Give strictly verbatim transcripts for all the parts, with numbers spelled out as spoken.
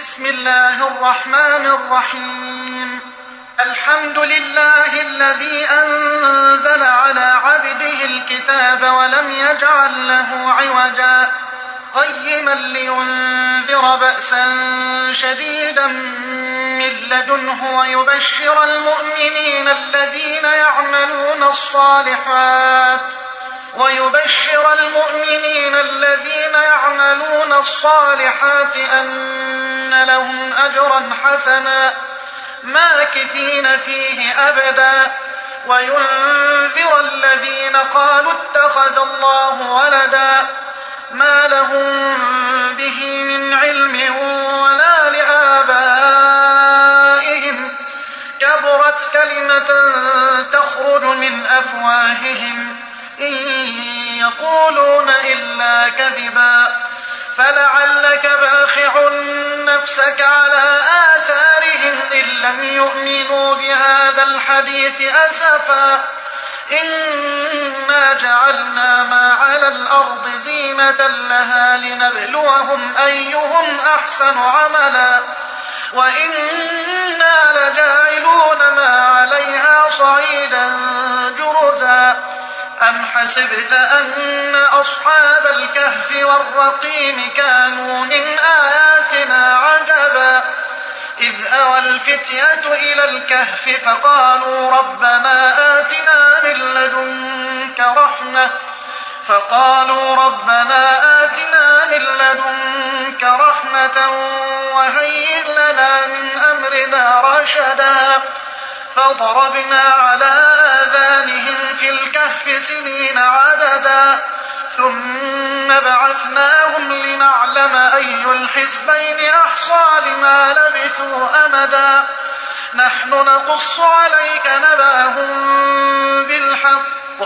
بسم الله الرحمن الرحيم. الحمد لله الذي أنزل على عبده الكتاب ولم يجعل له عوجا قيما لينذر بأسا شديدا من لدنه ويبشر المؤمنين الذين يعملون الصالحات ويبشر المؤمنين الذين يعملون الصالحات أن لهم أجرا حسنا ماكثين فيه أبدا وينذر الذين قالوا اتخذ الله ولدا ما لهم به من علم ولا لآبائهم كبرت كلمة تخرج من أفواههم إن يقولون إلا كذبا فلعلك باخع نفسك على آثارهم إن لم يؤمنوا بهذا الحديث أسفا إنا جعلنا ما على الأرض زينة لها لنبلوهم أيهم أحسن عملا وإنا لجاعلون ما عليها صعيدا جرزا أم حسبت أن أصحاب الكهف والرقيم كانوا من آياتنا عجبا إذ أوى الفتية إلى الكهف فقالوا ربنا آتنا من لدنك رحمة فقالوا ربنا آتنا من لدنك رحمة وهيئ لنا من أمرنا رشدا فضربنا على آذانهم في الكهف سنين عددا ثم بعثناهم لنعلم أي الحزبين أحصى لما لبثوا أمدا نحن نقص عليك نبأهم بالحق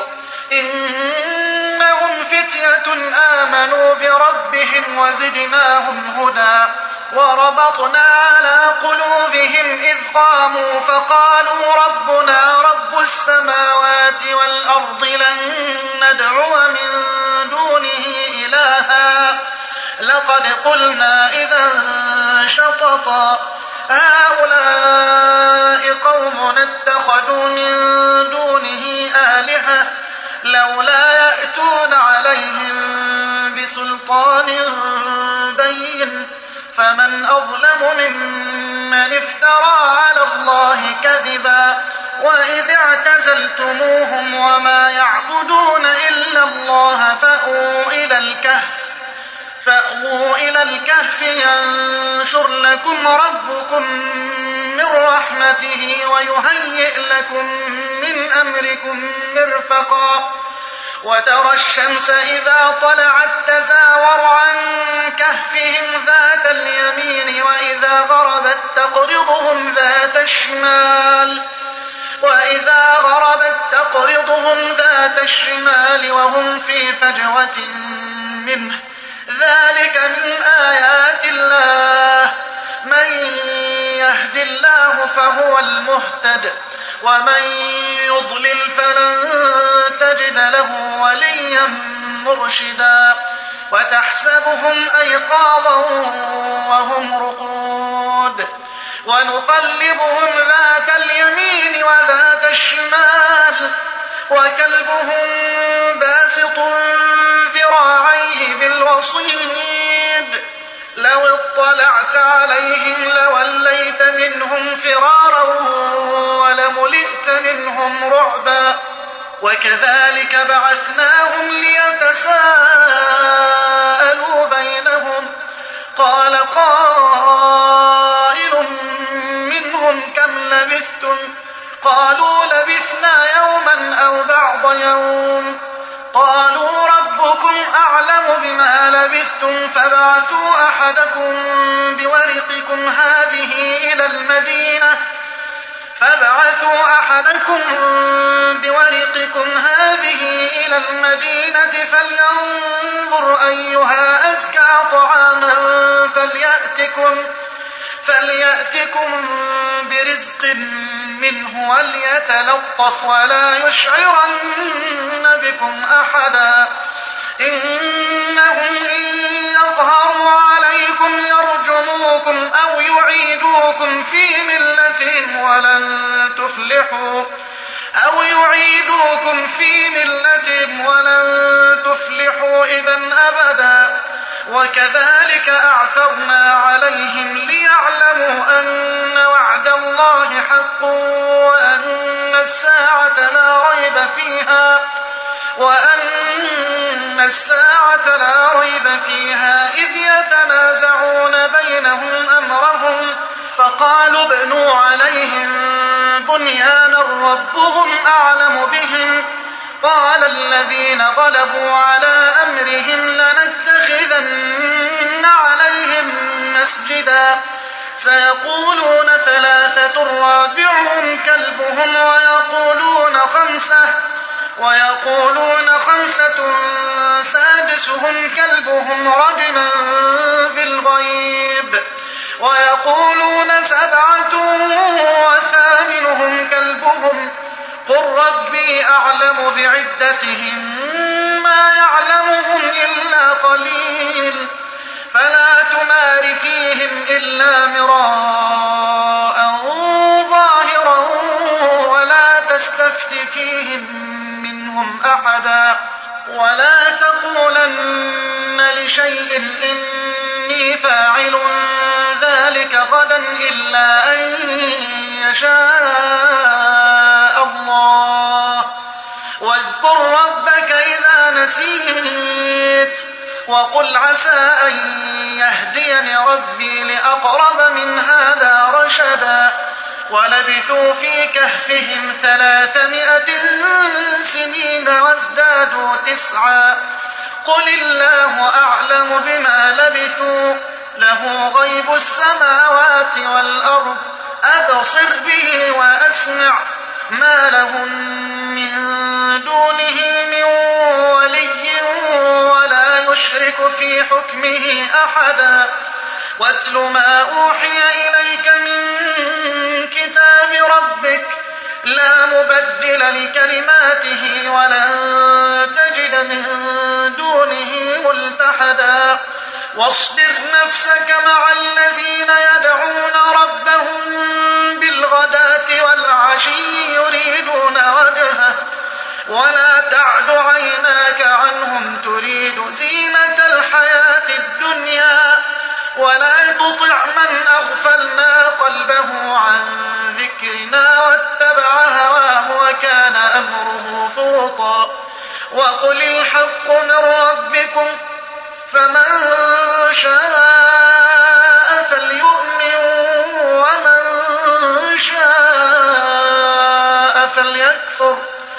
إنهم فتية آمنوا بربهم وزدناهم هدى وربطنا على قلوبهم إذ قاموا فقالوا ربنا رب السماوات والأرض لن ندعو من دونه إلها لقد قلنا إذا شططا هؤلاء قوم اتخذوا من دونه آلهة لولا يأتون عليهم بسلطان بين فمن أظلم ممن افترى على الله كذبا وإذ اعتزلتموهم وما يعبدون إلا الله فأووا إلى الكهف فأووا إلى الكهف ينشر لكم ربكم من رحمته ويهيئ لكم من أمركم مرفقا وترى الشمس إذا طلعت تزاور عن كهفهم ذات اليمين وإذا غربت تقرضهم ذات الشمال وإذا غربت تقرضهم ذات الشمال وهم في فجوة منه ذلك من آيات الله من يهد الله فهو المهتد ومن يضلل فلن تجد له وليا مرشدا وتحسبهم أيقاظا وهم رقود ونقلبهم ذات اليمين وذات الشمال وكلبهم باسط ذراعيه بالوصيد لو اطلعت عليهم لوليت منهم فرارا ولملئت منهم رعبا وكذلك بعثناهم ليتساءلوا بينهم قال قائل منهم كم لبثتم قالوا لبثنا يوما أو بعض يوم قالوا ربكم أعلم بما لبثتم فابعثوا أحدكم بورقكم هذه إلى المدينة فابعثوا أحدكم بورقكم هذه إلى المدينة فلينظر أيها أزكى طعاما فليأتكم فليأتكم برزق منه وليتلطف ولا يشعرن بكم أحدا إنهم إن يظهروا عليكم يرجموكم أو يعيدوكم في ملتهم ولن تفلحوا أو يعيدوكم في ملتهم ولن تفلحوا إذا أبدا. وكذلك أعثرنا عليهم ليعلموا أن وعد الله حق وأن الساعة لا ريب فيها وأن الساعة لا ريب فيها إذ يتنازعون بينهم أمرهم فقالوا ابنوا عليهم بنيانا ربهم أعلم بهم قال الذين غلبوا على أمرهم لنتخذن عليهم مسجدا سيقولون ثلاثة رابعهم كلبهم ويقولون خمسة ويقولون خمسة سادسهم كلبهم رجما بالغيب ويقولون سبعة وثامنهم كلبهم قل ربي أعلم بعدتهم ما يعلمهم إلا قليل فلا تمار فيهم إلا مراء ظاهرا ولا تستفت فيهم منهم أحدا ولا تقولن لشيء إني فاعل ذلك غدا إلا أن يشاء الله واذكر ربك إذا نسيت وقل عسى أن يهديني ربي لأقرب من هذا رشدا ولبثوا في كهفهم ثلاثمائة سنين وازدادوا تسعا قل الله أعلم بما لبثوا له غيب السماوات والأرض أبصر به وأسمع ما لهم من دونه من ولي ولا يشرك في حكمه أحدا واتل ما أوحي إليك من كتاب ربك لا مبدل لكلماته ولن تجد من دونه ملتحدا واصبر نفسك مع الذين يدعون ربهم بالغداة والعشي يريدون وجهه ولا تعد عيناك عنهم تريد زينة الحياة الدنيا ولا تطع من أغفلنا قلبه عن ذكرنا واتبع هواه وكان أمره فرطا وقل الحق من ربكم فمن شاء فليؤمن ومن شاء فليكفر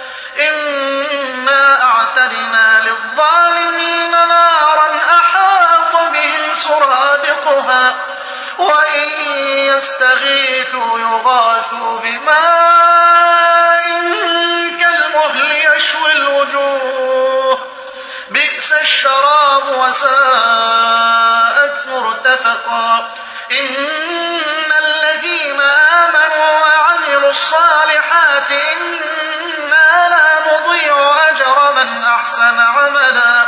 إنا أعتدنا للظالمين نارا أحاط بهم سرادقها وإن يستغيثوا يغاثوا بماء كالمهل يشوي الوجوه بئس الشراب وساءت مرتفقا إن الذين آمنوا وعملوا الصالحات إنا لا نضيع أجر من أحسن عملا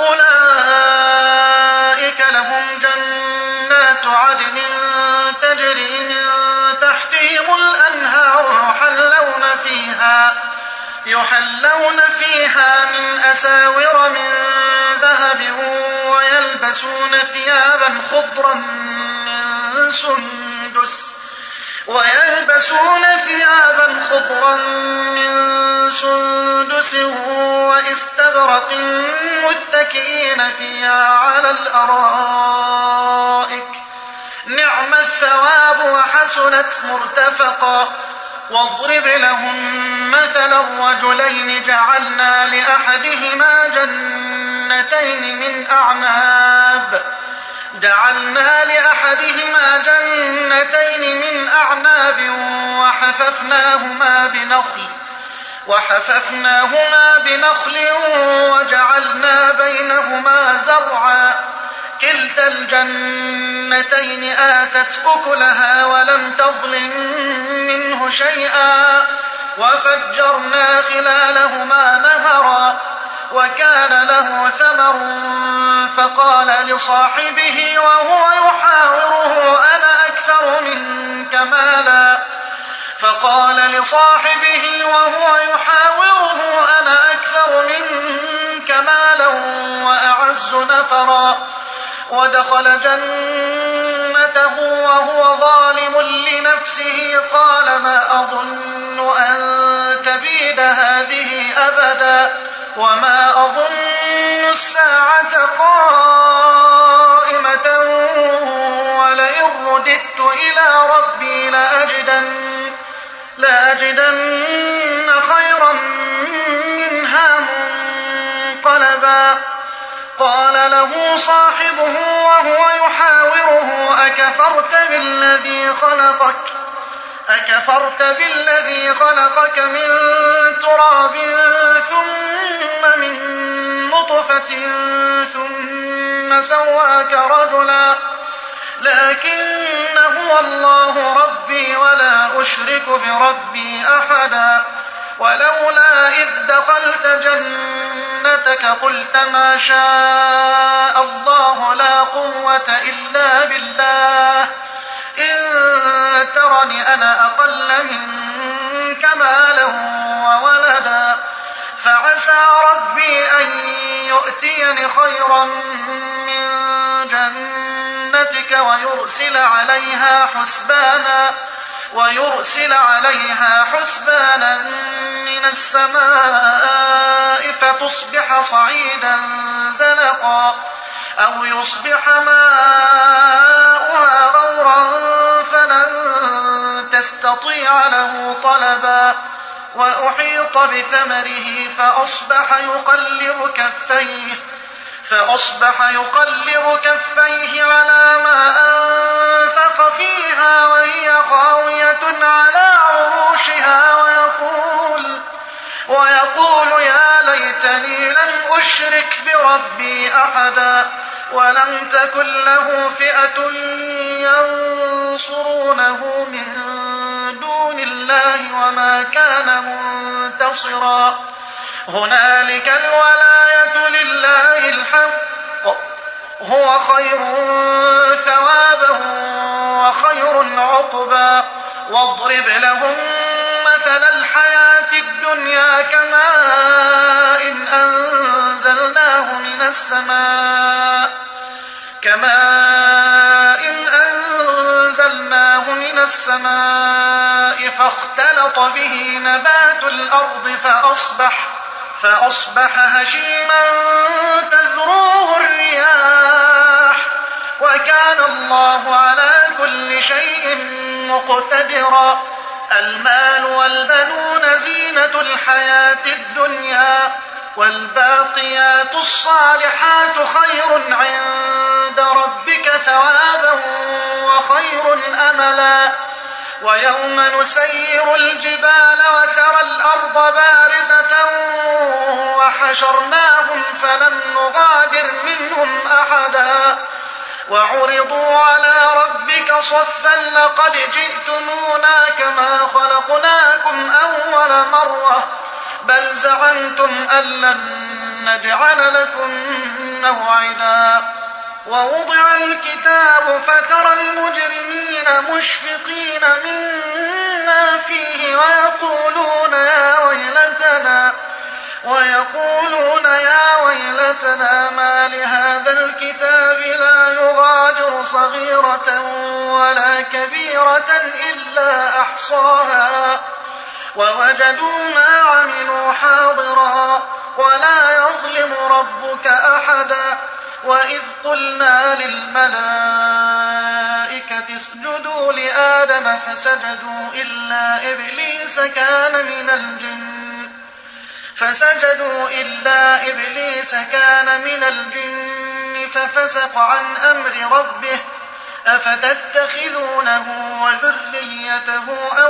أولئك لهم جنات عدن تجري من تحتهم الأنهار يحلون فيها يحلون فيها من أساور من ذهب ويلبسون ثيابا خضرا من سندس ويلبسون ثيابا خضرا من سندس واستبرق متكئين فيها على الأرائك نعم الثواب وحسنت مرتفقا واضرب لهم مثلا الرجلين جعلنا لأحدهما جنتين من أعناب جعلنا لأحدهما جنتين من أعناب وحففناهما بنخل وحففناهما بنخل وجعلنا بينهما زرعا كلتا الجنتين آتت أكلها ولم تظلم منه شيئا وفجرنا خلالهما نهرا وكان له ثمر فقال لصاحبه وهو يحاوره أنا أكثر منك مالا فقال لصاحبه وهو يحاوره أنا أكثر منك مالا وأعز نفرا ودخل جنته وهو ظالم لنفسه قال ما أظن أن تبيد هذه أبدا وما أظن الساعة قائمة ولئن رددت إلى ربي لأجدن, لأجدن خيرا منها منقلبا قال له صاحبه وهو يحاوره أكفرت بالذي خلقك أكفرت بالذي خلقك من تراب ثم من نطفة ثم سواك رجلا لكن هو الله ربي ولا أشرك بربي أحدا ولولا إذ دخلت جنتك قلت ما شاء الله لا قوة إلا بالله إن ترني أنا أقل منك مالا وولدا فعسى ربي أن يؤتيني خيرا من جنتك ويرسل عليها حسبانا ويرسل عليها حسبانا من السماء فتصبح صعيدا زلقا أو يصبح ماؤها غورا فلن تستطيع له طلبا وأحيط بثمره فأصبح يقلب كفيه فأصبح يقلب كفيه على ما أنفق فيها وهي خاوية على عروشها ويقول, ويقول يا ليتني لم أشرك بربي أحدا ولم تكن له فئة ينصرونه من دون الله وما كان منتصرا هنالك الولاية لله الحق هو خير ثوابا وخير عقبا واضرب لهم مثل الحياة الدنيا كماء إن أنزلناه من السماء كماء إن أنزلناه من السماء فاختلط به نبات الأرض فأصبح فأصبح هشيما تذروه الرياح وكان الله على كل شيء مقتدرا المال والبنون زينة الحياة الدنيا والباقيات الصالحات خير عند ربك ثوابا وخير أملا ويوم نسير الجبال وترى الأرض بارزة وحشرناهم فلم نغادر منهم أحدا وعرضوا على ربك صفا لقد جئتمونا كما خلقناكم أول مرة بل زعمتم أن لن نجعل لكم موعدا ووضع الكتاب فترى المجرمين مشفقين مما فيه ويقولون يا ويلتنا ويقولون يا ويلتنا ما لهذا الكتاب لا يغادر صغيرة ولا كبيرة إلا أحصاها ووجدوا ما عملوا حاضرا ولا يظلم ربك أحدا وإذ قلنا للملائكة اسجدوا لآدم فسجدوا إلا إبليس كان من الجن فسجدوا إلا إبليس كان من الجن ففسق عن أمر ربه أفتتخذونه وذريته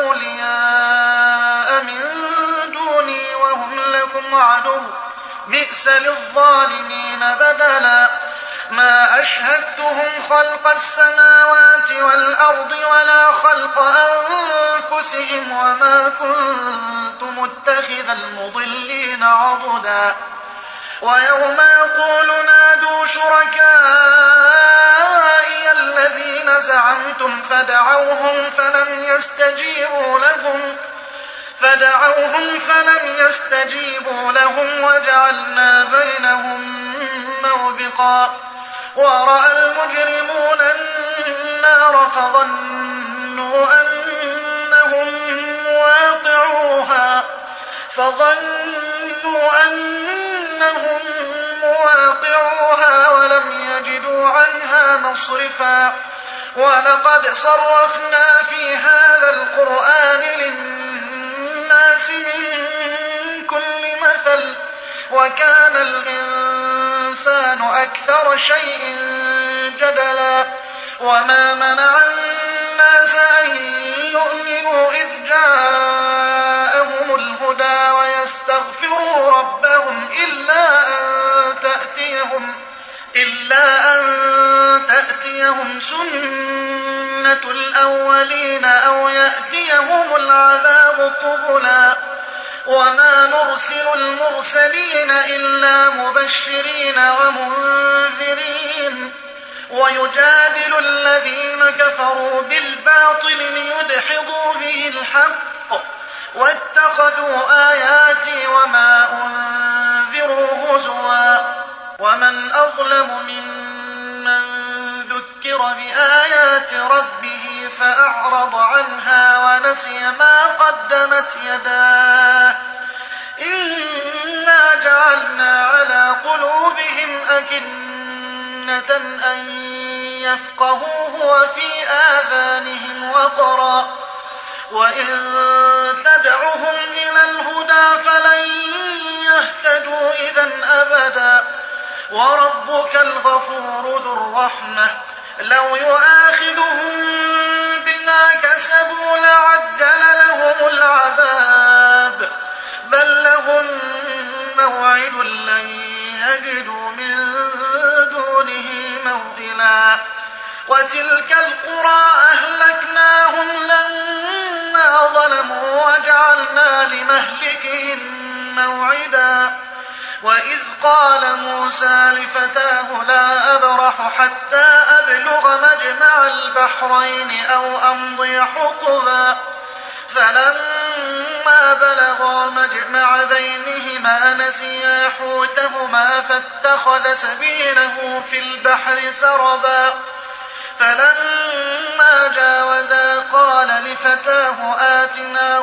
أولياء من دوني وهم لكم عدو بئس للظالمين بدلا ما أشهدتهم خلق السماوات والأرض ولا خلق أنفسهم وما كنت متخذ المضلين عضدا ويوم يقول نادوا شركائي الذين الذين زعمتم فدعوهم فلم يستجيبوا لهم فدعوهم فلم يستجيبوا لهم وجعلنا بينهم موبقا ورأى المجرمون النار فظنوا أنهم مواقعوها فظنوا أنهم مواقعوها ولم يجدوا عنها مصرفا ولقد صرفنا في هذا القرآن للناس من كل مثل وكان الإنسان أكثر شيء جدلا وما منع الناس أن يؤمنوا إذ جاءهم الهدى ويستغفروا ربهم إلا أن تأتيهم إلا أن تأتيهم سنة الأولين أو يأتيهم العذاب قبلا وما نرسل المرسلين إلا مبشرين ومنذرين ويجادل الذين كفروا بالباطل ليدحضوا به الحق واتخذوا آياتي وما أنذروا هزوا ومن أظلم ممن ذكر بآيات ربه فأعرض عنها ونسي ما قدمت يداه إنا جعلنا على قلوبهم أكنة أن يفقهوه وفي آذانهم وقرا وإن تدعهم إلى الهدى فلن يهتدوا إذن أبدا وربك الغفور ذو الرحمة لو يؤاخذهم بما كسبوا لعجل لهم العذاب بل لهم موعد لن يجدوا من دونه موئلا وتلك القرى أهلكناهم لما ظلموا وجعلنا لمهلكهم موعدا وإذ قال موسى لفتاه لا أبرح حتى أبلغ مجمع البحرين أو أمضي حقبا فلما بلغا مجمع بينهما نسيا حوتهما فاتخذ سبيله في البحر سربا فلما جاوزا قال لفتاه آتنا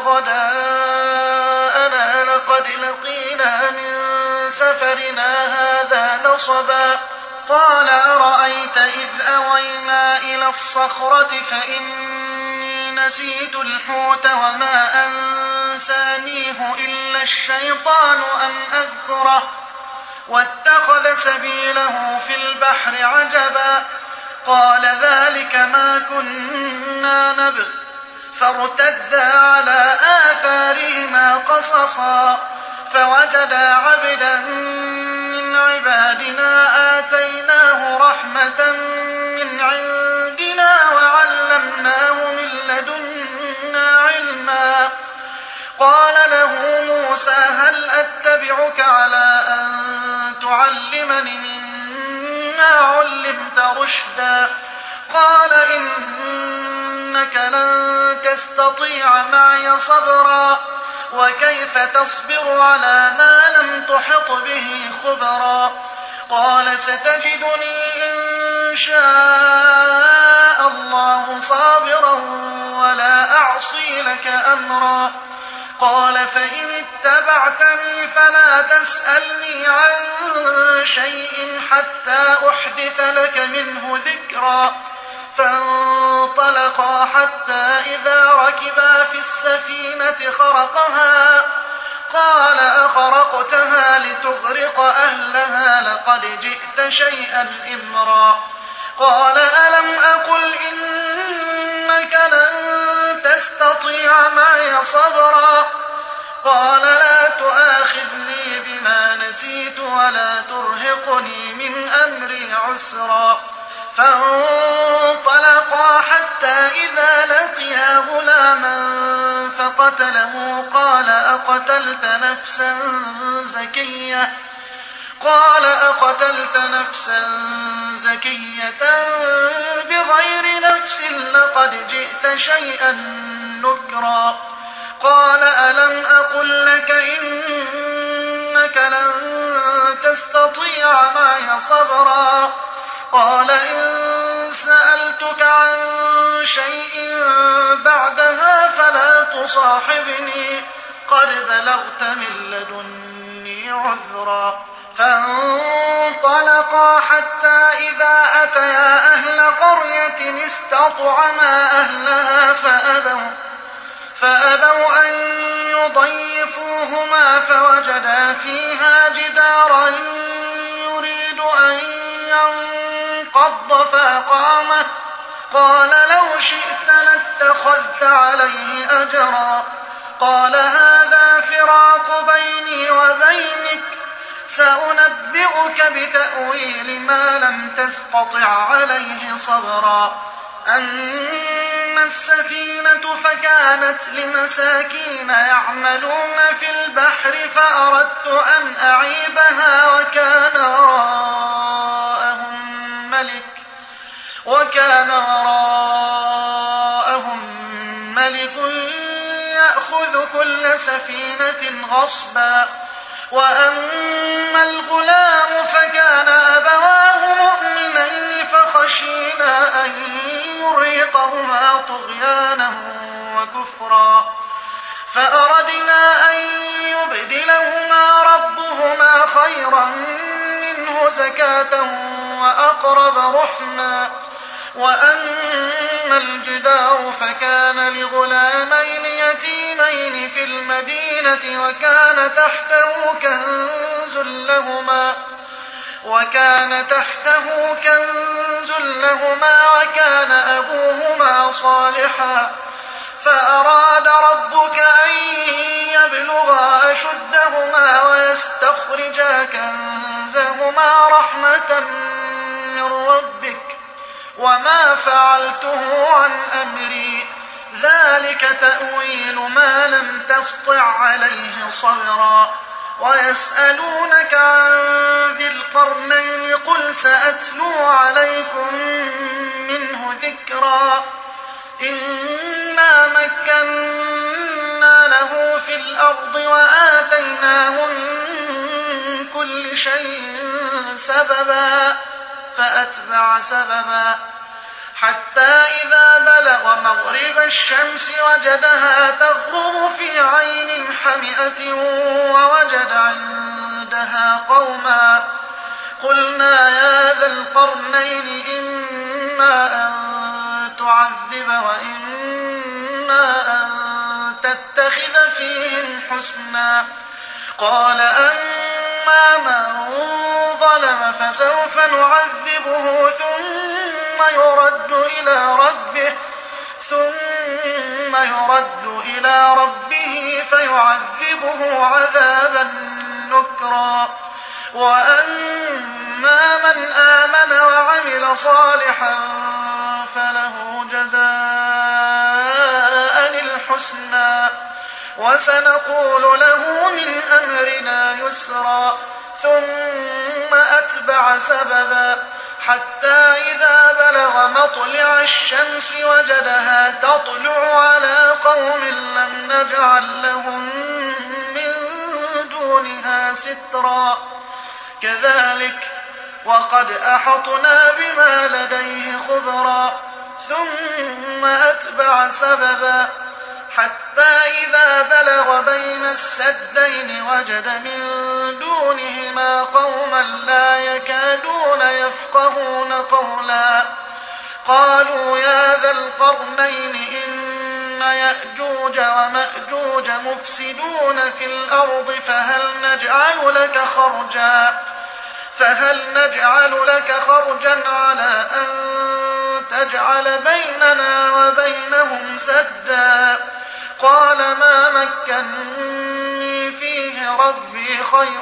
غداءنا لقد لقينا من سفرنا هذا نصبا قال أرأيت إذ أوينا إلى الصخرة فإني نسيت الحوت وما أنسانيه إلا الشيطان أن أذكره واتخذ سبيله في البحر عجبا قال ذلك ما كنا نبغ فارتدا على آثارهما قصصا فوجدا عبدا من عبادنا آتيناه رحمة من عندنا وعلمناه من لدنا علما قال له موسى هل أتبعك على أن تعلمني مما علمت رشدا قال إنك لن تستطيع معي صبرا وكيف تصبر على ما لم تحط به خبرا قال ستجدني إن شاء الله صابرا ولا أعصي لك أمرا قال فإن اتبعتني فلا تسألني عن شيء حتى أحدث لك منه ذكرا فانطلقا حتى إذا ركبا في السفينة خرقها قال أخرقتها لتغرق أهلها لقد جئت شيئا إمرا قال ألم أقل إنك لن تستطيع معي صبرا قال لا تؤاخذني بما نسيت ولا ترهقني من أمري عسرا فانطلقا حتى إذا لقيا غلاما فقتله قال أقتلت نفسا زكية قال أقتلت نفسا زكية بغير نفس لقد جئت شيئا نكرا قال ألم أقل لك إنك لن تستطيع معي صبرا قال إن سألتك عن شيء بعدها فلا تصاحبني قد بلغت من لدني عذرا فانطلقا حتى إذا أتيا أهل قرية استطعما أهلها فأبوا, فأبوا أن يضيفوهما فوجدا فيها جدارا يريد أن ينقض فأقامه قال لو شئت لاتخذت عليه أجرا قال هذا فراق بيني وبينك سأنبئك بتأويل ما لم تستطع عليه صبرا أما السفينة فكانت لمساكين يعملون في البحر فأردت أن أعيبها وكان وراءهم ملك وكان وراءهم ملك يأخذ كل سفينة غصبا وأما الغلام فكان أبواه مؤمنين فخشينا أن يرهقهما طغيانا وكفرا فأردنا أن يبدلهما ربهما خيرا منه زكاة وأقرب رحما وأما الجدار فكان لغلامين يتيمين في المدينة وكان تحته كنز لهما وكان تحته كنز لهما وكان أبوهما صالحا فأراد ربك أن يبلغا أشدهما ويستخرجا كنزهما رحمة من ربك وما فعلته عن أمري ذلك تأويل ما لم تسطع عليه صبرا ويسألونك عن ذي القرنين قل سأتلو عليكم منه ذكرا إنا مكنا له في الأرض وآتيناه من كل شيء سببا فأتبع سببا حتى إذا بلغ مغرب الشمس وجدها تغرب في عين حمئة ووجد عندها قوما قلنا يا ذا القرنين إما أن تعذب وإما أن تتخذ فيهم حسنا قال أما من ظلم فسوف نعذبه ثم يرد إلى ربه ثم يرد إلى ربه فيعذبه عذابا نكرا وأما من آمن وعمل صالحا فله جزاء الحسنى وسنقول له من أمرنا يسرا ثم أتبع سببا حتى إذا بلغ مطلع الشمس وجدها تطلع على قوم لم نجعل لهم من دونها سترا كذلك وقد أحطنا بما لديه خبرا ثم أتبع سببا حتى إذا بلغ بين السدين وجد من دونهما قوما لا يكادون يفقهون قولا قالوا يا ذا القرنين إن يأجوج ومأجوج مفسدون في الأرض فهل نجعل لك خرجا فهل نجعل لك خرجا على أن تجعل بيننا وبينهم سدا قال ما مكنني فيه ربي خير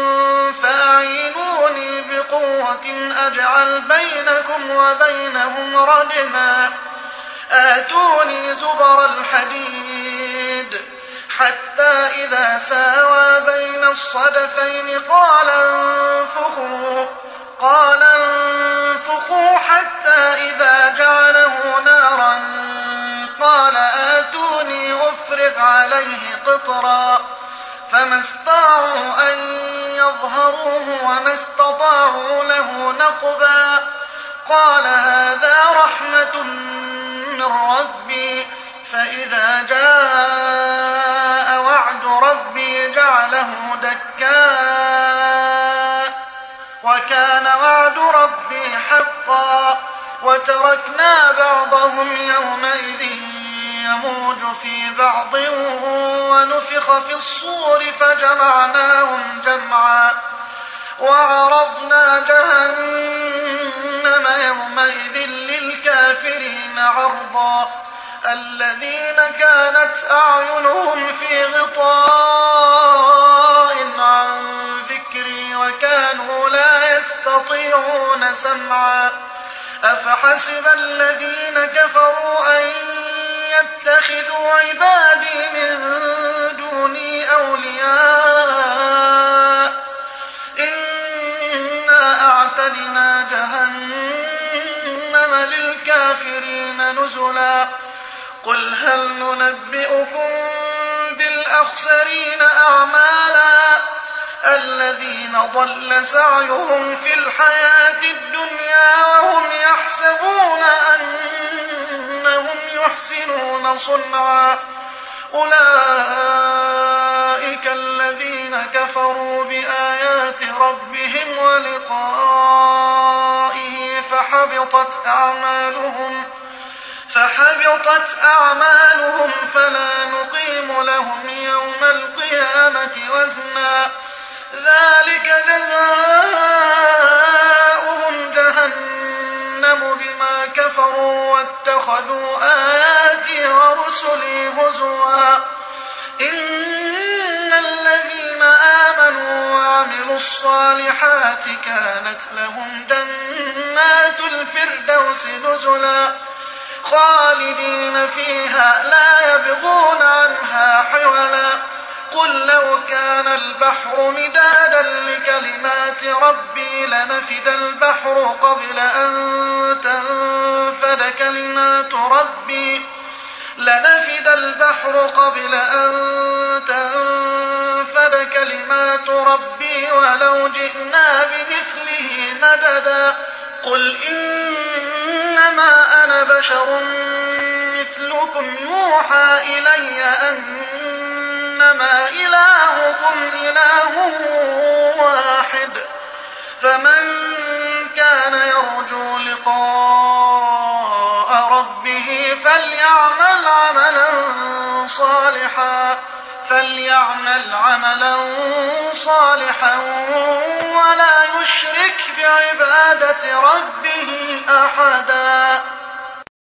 فأعينوني بقوة أجعل بينكم وبينهم ردما آتوني زبر الحديد حتى إذا ساوى بين الصدفين قال انفخوا قال انفخوا حتى إذا جعله نارا قال آتوني أفرغ عليه قطرا فما استطاعوا أن يظهروه وما استطاعوا له نقبا قال هذا رحمة من ربي فإذا جاء وعد ربي جعله دكاء وكان وعد ربي حقا وتركنا بعضهم يومئذ يموج في بعض ونفخ في الصور فجمعناهم جمعا وعرضنا جهنم يومئذ للكافرين عرضا الذين كانت أعينهم في غطاء عن ذكري وكانوا لا يستطيعون سمعا أفحسب الذين كفروا أن يتخذوا عبادي من دوني أولياء إنا أعتدنا جهنم للكافرين نزلا قل هل ننبئكم بالأخسرين أعمالا الذين ضل سعيهم في الحياة الدنيا وهم يحسبون أنهم يحسنون صنعا أولئك الذين كفروا بآيات ربهم ولقائه فحبطت أعمالهم فحبطت أعمالهم فلا نقيم لهم يوم القيامة وزنا ذلك جزاؤهم جهنم بما كفروا واتخذوا آياتي ورسلي هزوا إن الذين آمنوا وعملوا الصالحات كانت لهم جنات الفردوس نزلا خالدين فيها لا يبغون عنها حولا قل لو كان البحر مدادا لكلمات ربي لنفد البحر قبل أن تنفد كلمات ربي لنفد البحر قبل أن تنفد كلمات ربي ولو جئنا بمثله مددا قل إنما أنا بشر مثلكم يوحى إلي أنما إلهكم إله واحد فمن كان يرجو لقاء ربه فليعمل عملا صالحا فليعمل عملا صالحا ولا يشرك بعبادة ربه أحدا.